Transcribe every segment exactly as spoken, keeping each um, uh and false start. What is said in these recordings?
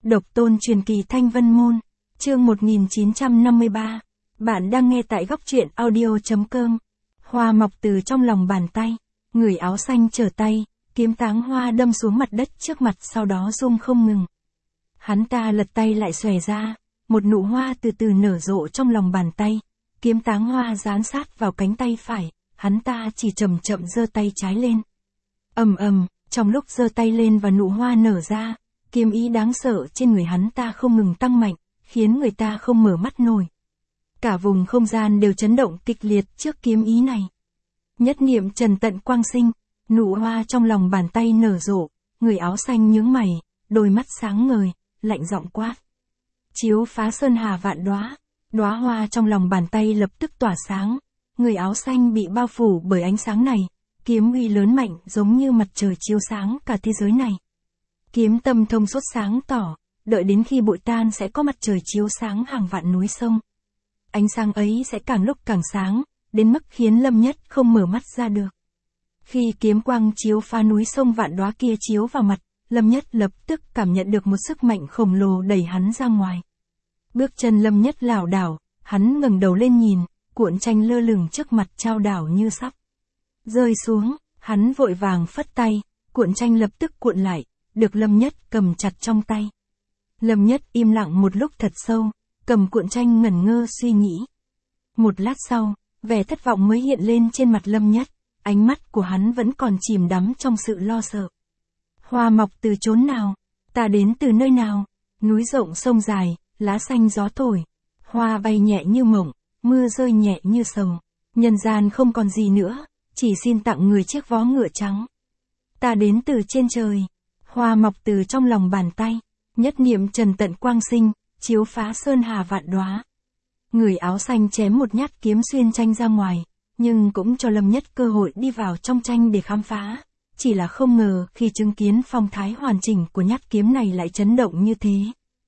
Độc tôn truyền kỳ Thanh Vân Môn, chương một nghìn chín trăm năm mươi ba. Bạn đang nghe tại góc truyện audio.com. Hoa mọc từ trong lòng bàn tay, người áo xanh trở tay, kiếm táng hoa đâm xuống mặt đất trước mặt sau đó rung không ngừng. Hắn ta lật tay lại xòe ra, một nụ hoa từ từ nở rộ trong lòng bàn tay, kiếm táng hoa dán sát vào cánh tay phải, hắn ta chỉ chậm chậm giơ tay trái lên. Ầm ầm, trong lúc giơ tay lên và nụ hoa nở ra, kiếm ý đáng sợ trên người hắn ta không ngừng tăng mạnh, khiến người ta không mở mắt nổi. Cả vùng không gian đều chấn động kịch liệt trước kiếm ý này. Nhất niệm trần tận quang sinh, nụ hoa trong lòng bàn tay nở rộ, người áo xanh nhướng mày, đôi mắt sáng ngời, lạnh giọng quát. Chiếu phá sơn hà vạn đóa, đóa hoa trong lòng bàn tay lập tức tỏa sáng, người áo xanh bị bao phủ bởi ánh sáng này, kiếm uy lớn mạnh giống như mặt trời chiếu sáng cả thế giới này. Kiếm tâm thông suốt sáng tỏ, đợi đến khi bụi tan sẽ có mặt trời chiếu sáng hàng vạn núi sông. Ánh sáng ấy sẽ càng lúc càng sáng, đến mức khiến Lâm Nhất không mở mắt ra được. Khi kiếm quang chiếu phá núi sông vạn đóa kia chiếu vào mặt, Lâm Nhất lập tức cảm nhận được một sức mạnh khổng lồ đẩy hắn ra ngoài. Bước chân Lâm Nhất lảo đảo, hắn ngẩng đầu lên nhìn, cuộn tranh lơ lửng trước mặt chao đảo như sắp rơi xuống, hắn vội vàng phất tay, cuộn tranh lập tức cuộn lại, được Lâm Nhất cầm chặt trong tay. Lâm Nhất im lặng một lúc thật sâu, cầm cuộn tranh ngẩn ngơ suy nghĩ. Một lát sau, vẻ thất vọng mới hiện lên trên mặt Lâm Nhất, ánh mắt của hắn vẫn còn chìm đắm trong sự lo sợ. Hoa mọc từ chốn nào? Ta đến từ nơi nào? Núi rộng sông dài, lá xanh gió thổi, hoa bay nhẹ như mộng, mưa rơi nhẹ như sầu. Nhân gian không còn gì nữa, chỉ xin tặng người chiếc vó ngựa trắng. Ta đến từ trên trời, hoa mọc từ trong lòng bàn tay, nhất niệm trần tận quang sinh, chiếu phá sơn hà vạn đóa. Người áo xanh chém một nhát kiếm xuyên tranh ra ngoài, nhưng cũng cho Lâm Nhất cơ hội đi vào trong tranh để khám phá. Chỉ là không ngờ khi chứng kiến phong thái hoàn chỉnh của nhát kiếm này lại chấn động như thế.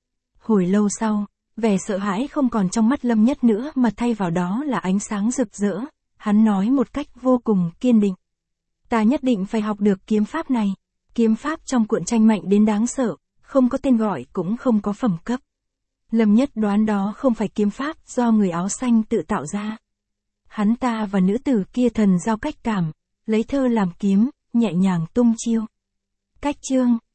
Hồi lâu sau, vẻ sợ hãi không còn trong mắt Lâm Nhất nữa mà thay vào đó là ánh sáng rực rỡ, hắn nói một cách vô cùng kiên định. Ta nhất định phải học được kiếm pháp này. Kiếm pháp trong cuộn tranh mạnh đến đáng sợ, không có tên gọi cũng không có phẩm cấp. Lâm Nhất đoán đó không phải kiếm pháp do người áo xanh tự tạo ra. Hắn ta và nữ tử kia thần giao cách cảm, lấy thơ làm kiếm, nhẹ nhàng tung chiêu. Cách chương,